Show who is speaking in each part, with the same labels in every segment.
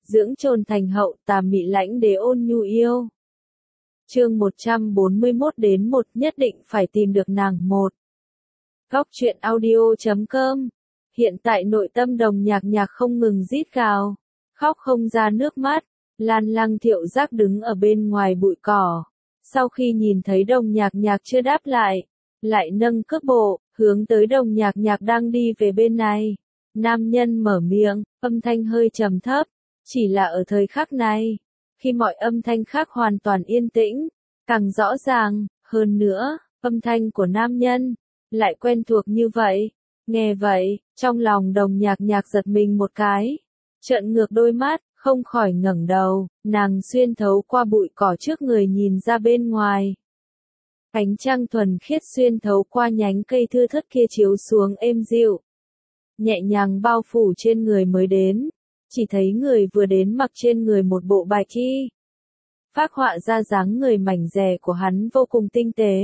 Speaker 1: dưỡng chồn thành hậu, tà mị lãnh đế ôn nhu yêu. Chương 141 đến 1 nhất định phải tìm được nàng. 1. Góc truyện audio.com. Hiện tại nội tâm Đồng Nhạc Nhạc không ngừng rít gào, khóc không ra nước mắt. Lan Lăng Thiệu Giác đứng ở bên ngoài bụi cỏ. Sau khi nhìn thấy Đồng Nhạc Nhạc chưa đáp lại nâng cước bộ, hướng tới Đồng Nhạc Nhạc đang đi về bên này. Nam nhân mở miệng, âm thanh hơi trầm thấp. Chỉ là ở thời khắc này, khi mọi âm thanh khác hoàn toàn yên tĩnh, càng rõ ràng, hơn nữa, âm thanh của nam nhân lại quen thuộc như vậy. Nghe vậy, trong lòng Đồng Nhạc Nhạc giật mình một cái, trợn ngược đôi mắt, không khỏi ngẩng đầu, nàng xuyên thấu qua bụi cỏ trước người nhìn ra bên ngoài. Ánh trăng thuần khiết xuyên thấu qua nhánh cây thưa thớt kia chiếu xuống êm dịu, nhẹ nhàng bao phủ trên người mới đến. Chỉ thấy người vừa đến mặc trên người một bộ bạch y, phác họa ra dáng người mảnh dẻ của hắn vô cùng tinh tế.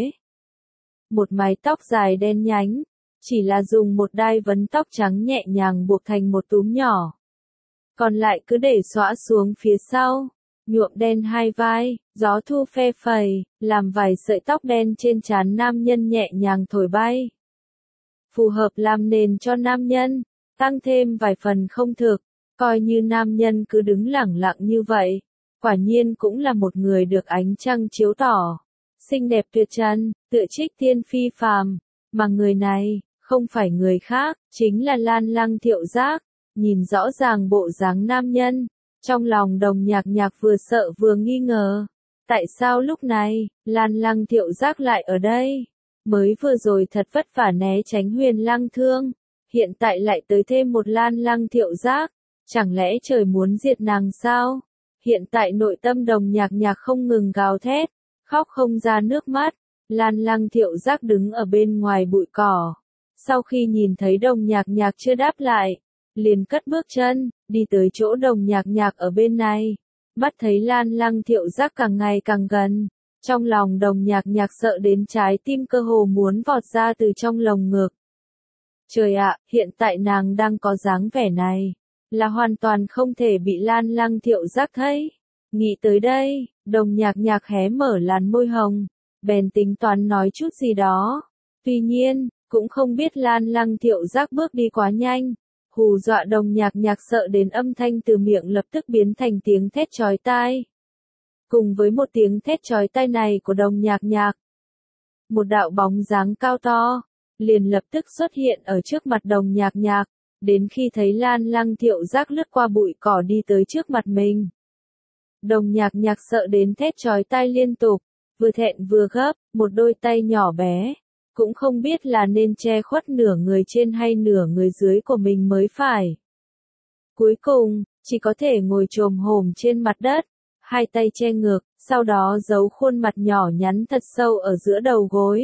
Speaker 1: Một mái tóc dài đen nhánh, chỉ là dùng một đai vấn tóc trắng nhẹ nhàng buộc thành một túm nhỏ. Còn lại cứ để xõa xuống phía sau, nhuộm đen hai vai, gió thu phe phẩy, làm vài sợi tóc đen trên trán nam nhân nhẹ nhàng thổi bay. Phù hợp làm nền cho nam nhân, tăng thêm vài phần không thực. Coi như nam nhân cứ đứng lẳng lặng như vậy, quả nhiên cũng là một người được ánh trăng chiếu tỏ. Xinh đẹp tuyệt trần, tựa trích tiên phi phàm, mà người này, không phải người khác, chính là Lan Lăng Thiệu Giác. Nhìn rõ ràng bộ dáng nam nhân, trong lòng Đồng Nhạc Nhạc vừa sợ vừa nghi ngờ. Tại sao lúc này, Lan Lăng Thiệu Giác lại ở đây? Mới vừa rồi thật vất vả né tránh Huyền Lăng Thương, hiện tại lại tới thêm một Lan Lăng Thiệu Giác. Chẳng lẽ trời muốn diệt nàng sao? Hiện tại nội tâm Đồng Nhạc Nhạc không ngừng gào thét, khóc không ra nước mắt. Lan Lăng Thiệu Giác đứng ở bên ngoài bụi cỏ. Sau khi nhìn thấy Đồng Nhạc Nhạc chưa đáp lại, liền cất bước chân, đi tới chỗ Đồng Nhạc Nhạc ở bên này. Mắt thấy Lan Lăng Thiệu Giác càng ngày càng gần. Trong lòng Đồng Nhạc Nhạc sợ đến trái tim cơ hồ muốn vọt ra từ trong lồng ngực. Trời ạ, hiện tại nàng đang có dáng vẻ này, là hoàn toàn không thể bị Lan Lăng Thiệu Giác thấy. Nghĩ tới đây, Đồng Nhạc Nhạc hé mở làn môi hồng, bèn tính toán nói chút gì đó. Tuy nhiên, cũng không biết Lan Lăng Thiệu Giác bước đi quá nhanh, hù dọa Đồng Nhạc Nhạc sợ đến âm thanh từ miệng lập tức biến thành tiếng thét chói tai. Cùng với một tiếng thét chói tai này của Đồng Nhạc Nhạc, một đạo bóng dáng cao to liền lập tức xuất hiện ở trước mặt Đồng Nhạc Nhạc. Đến khi thấy Lan Lăng Thiệu Giác lướt qua bụi cỏ đi tới trước mặt mình, Đồng Nhạc Nhạc sợ đến thét chói tai liên tục, vừa thẹn vừa gấp, một đôi tay nhỏ bé, cũng không biết là nên che khuất nửa người trên hay nửa người dưới của mình mới phải. Cuối cùng, chỉ có thể ngồi chồm hổm trên mặt đất, hai tay che ngực, sau đó giấu khuôn mặt nhỏ nhắn thật sâu ở giữa đầu gối.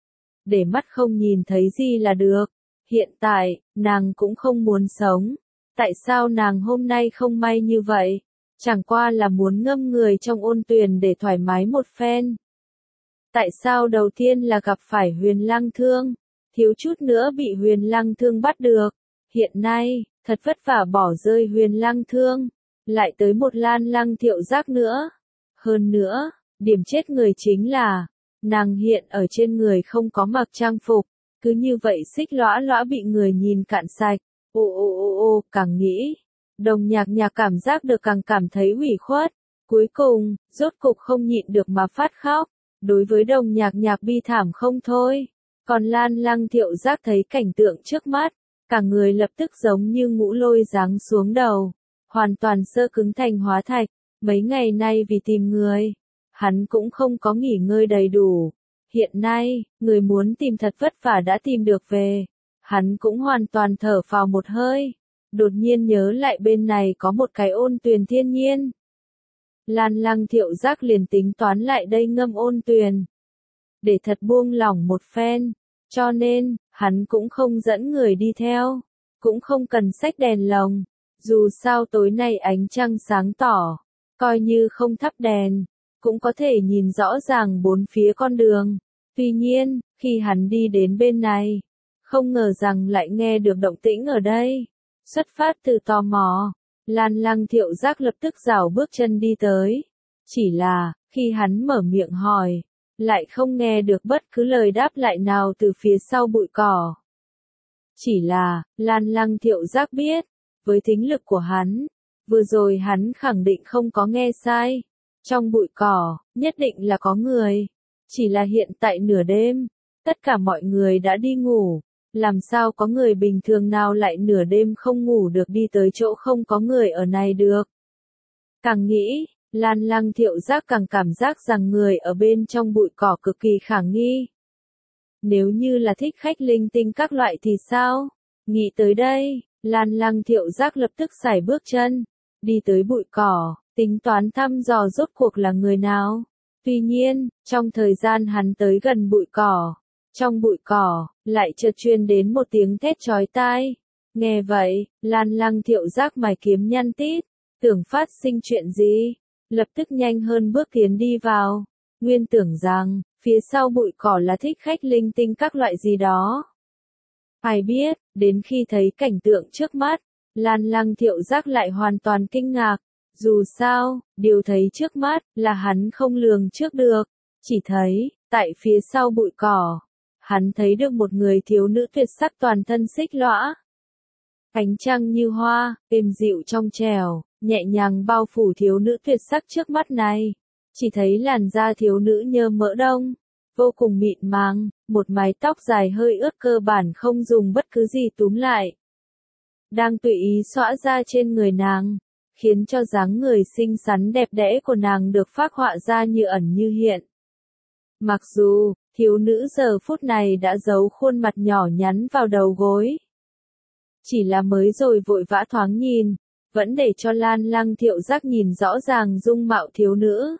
Speaker 1: Để mắt không nhìn thấy gì là được. Hiện tại, nàng cũng không muốn sống. Tại sao nàng hôm nay không may như vậy? Chẳng qua là muốn ngâm người trong ôn tuyền để thoải mái một phen. Tại sao đầu tiên là gặp phải Huyền Lăng Thương, thiếu chút nữa bị Huyền Lăng Thương bắt được. Hiện nay, thật vất vả bỏ rơi Huyền Lăng Thương, lại tới một Lan Lăng Thiệu Giác nữa. Hơn nữa, điểm chết người chính là, nàng hiện ở trên người không có mặc trang phục. Cứ như vậy xích lõa lõa bị người nhìn cạn sạch. Ô, càng nghĩ, Đồng Nhạc Nhạc cảm giác được càng cảm thấy ủy khuất. Cuối cùng, rốt cục không nhịn được mà phát khóc. Đối với Đồng Nhạc Nhạc bi thảm không thôi. Còn Lan Lăng Thiệu Giác thấy cảnh tượng trước mắt, cả người lập tức giống như ngũ lôi giáng xuống đầu, hoàn toàn sơ cứng thành hóa thạch. Mấy ngày nay vì tìm người, hắn cũng không có nghỉ ngơi đầy đủ. Hiện nay, người muốn tìm thật vất vả đã tìm được về. Hắn cũng hoàn toàn thở phào một hơi. Đột nhiên nhớ lại bên này có một cái ôn tuyền thiên nhiên. Lan Lăng Thiệu Giác liền tính toán lại đây ngâm ôn tuyền, để thật buông lỏng một phen. Cho nên, hắn cũng không dẫn người đi theo, cũng không cần xách đèn lồng. Dù sao tối nay ánh trăng sáng tỏ, coi như không thắp đèn, cũng có thể nhìn rõ ràng bốn phía con đường. Tuy nhiên, khi hắn đi đến bên này, không ngờ rằng lại nghe được động tĩnh ở đây. Xuất phát từ tò mò, Lan Lăng Thiệu Giác lập tức rảo bước chân đi tới. Chỉ là, khi hắn mở miệng hỏi, lại không nghe được bất cứ lời đáp lại nào từ phía sau bụi cỏ. Chỉ là, Lan Lăng Thiệu Giác biết, với thính lực của hắn, vừa rồi hắn khẳng định không có nghe sai. Trong bụi cỏ, nhất định là có người. Chỉ là hiện tại nửa đêm, tất cả mọi người đã đi ngủ. Làm sao có người bình thường nào lại nửa đêm không ngủ được đi tới chỗ không có người ở này được. Càng nghĩ, Lan Lăng Thiệu Giác càng cảm giác rằng người ở bên trong bụi cỏ cực kỳ khả nghi. Nếu như là thích khách linh tinh các loại thì sao? Nghĩ tới đây, Lan Lăng Thiệu Giác lập tức sải bước chân, đi tới bụi cỏ, tính toán thăm dò rốt cuộc là người nào. Tuy nhiên, trong thời gian hắn tới gần bụi cỏ, trong bụi cỏ, lại chợt truyền đến một tiếng thét chói tai. Nghe vậy, Lan Lăng Thiệu Giác mày kiếm nhăn tít, tưởng phát sinh chuyện gì, lập tức nhanh hơn bước tiến đi vào. Nguyên tưởng rằng, phía sau bụi cỏ là thích khách linh tinh các loại gì đó. Ai biết, đến khi thấy cảnh tượng trước mắt, Lan Lăng Thiệu Giác lại hoàn toàn kinh ngạc. Dù sao, điều thấy trước mắt là hắn không lường trước được. Chỉ thấy, tại phía sau bụi cỏ, hắn thấy được một người thiếu nữ tuyệt sắc toàn thân xích lõa. Ánh trăng như hoa, êm dịu trong trẻo, nhẹ nhàng bao phủ thiếu nữ tuyệt sắc trước mắt này. Chỉ thấy làn da thiếu nữ nhơ mỡ đông, vô cùng mịn màng, một mái tóc dài hơi ướt cơ bản không dùng bất cứ gì túm lại. Đang tùy ý xõa ra trên người nàng, khiến cho dáng người xinh xắn đẹp đẽ của nàng được phác họa ra như ẩn như hiện. Mặc dù, thiếu nữ giờ phút này đã giấu khuôn mặt nhỏ nhắn vào đầu gối. Chỉ là mới rồi vội vã thoáng nhìn, vẫn để cho Lan Lăng Thiệu Giác nhìn rõ ràng dung mạo thiếu nữ.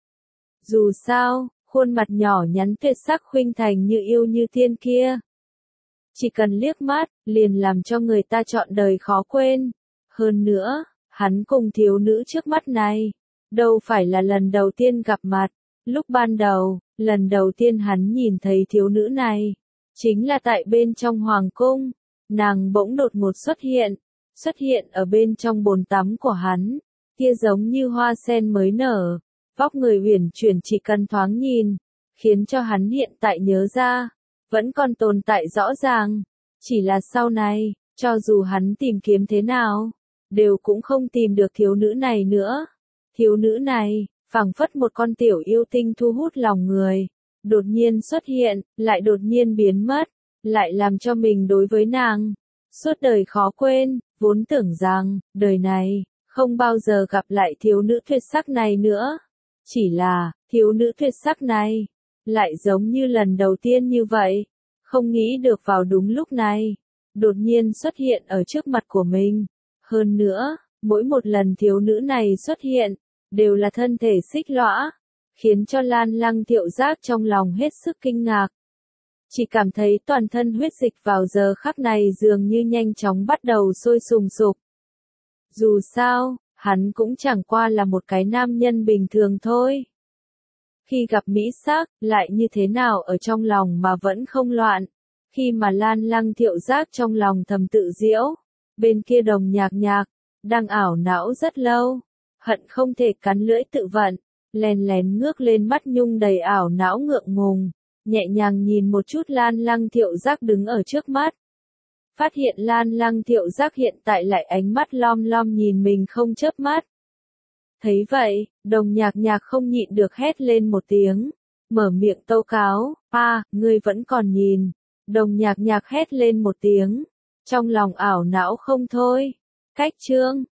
Speaker 1: Dù sao, khuôn mặt nhỏ nhắn tuyệt sắc khuynh thành như yêu như tiên kia. Chỉ cần liếc mắt, liền làm cho người ta trọn đời khó quên. Hơn nữa, hắn cùng thiếu nữ trước mắt này, đâu phải là lần đầu tiên gặp mặt. Lúc ban đầu, lần đầu tiên hắn nhìn thấy thiếu nữ này, chính là tại bên trong hoàng cung. Nàng bỗng đột ngột xuất hiện ở bên trong bồn tắm của hắn, kia giống như hoa sen mới nở, vóc người uyển chuyển chỉ cần thoáng nhìn, khiến cho hắn hiện tại nhớ ra, vẫn còn tồn tại rõ ràng. Chỉ là sau này, cho dù hắn tìm kiếm thế nào, đều cũng không tìm được thiếu nữ này nữa. Thiếu nữ này, phảng phất một con tiểu yêu tinh thu hút lòng người, đột nhiên xuất hiện, lại đột nhiên biến mất, lại làm cho mình đối với nàng suốt đời khó quên, vốn tưởng rằng, đời này, không bao giờ gặp lại thiếu nữ tuyệt sắc này nữa. Chỉ là, thiếu nữ tuyệt sắc này, lại giống như lần đầu tiên như vậy, không nghĩ được vào đúng lúc này, đột nhiên xuất hiện ở trước mặt của mình. Hơn nữa, mỗi một lần thiếu nữ này xuất hiện, đều là thân thể xích lõa, khiến cho Lan Lăng Thiệu Giác trong lòng hết sức kinh ngạc. Chỉ cảm thấy toàn thân huyết dịch vào giờ khắc này dường như nhanh chóng bắt đầu sôi sùng sục. Dù sao, hắn cũng chẳng qua là một cái nam nhân bình thường thôi. Khi gặp mỹ sắc, lại như thế nào ở trong lòng mà vẫn không loạn. Khi mà Lan Lăng Thiệu Giác trong lòng thầm tự giễu, bên kia Đồng Nhạc Nhạc, đang ảo não rất lâu, hận không thể cắn lưỡi tự vận, lén lén ngước lên mắt nhung đầy ảo não ngượng ngùng, nhẹ nhàng nhìn một chút Lan Lăng Thiệu Giác đứng ở trước mắt. Phát hiện Lan Lăng Thiệu Giác hiện tại lại ánh mắt lom lom nhìn mình không chớp mắt. Thấy vậy, Đồng Nhạc Nhạc không nhịn được hét lên một tiếng, mở miệng tâu cáo, ngươi vẫn còn nhìn. Đồng Nhạc Nhạc hét lên một tiếng, trong lòng ảo não không thôi. Cách chương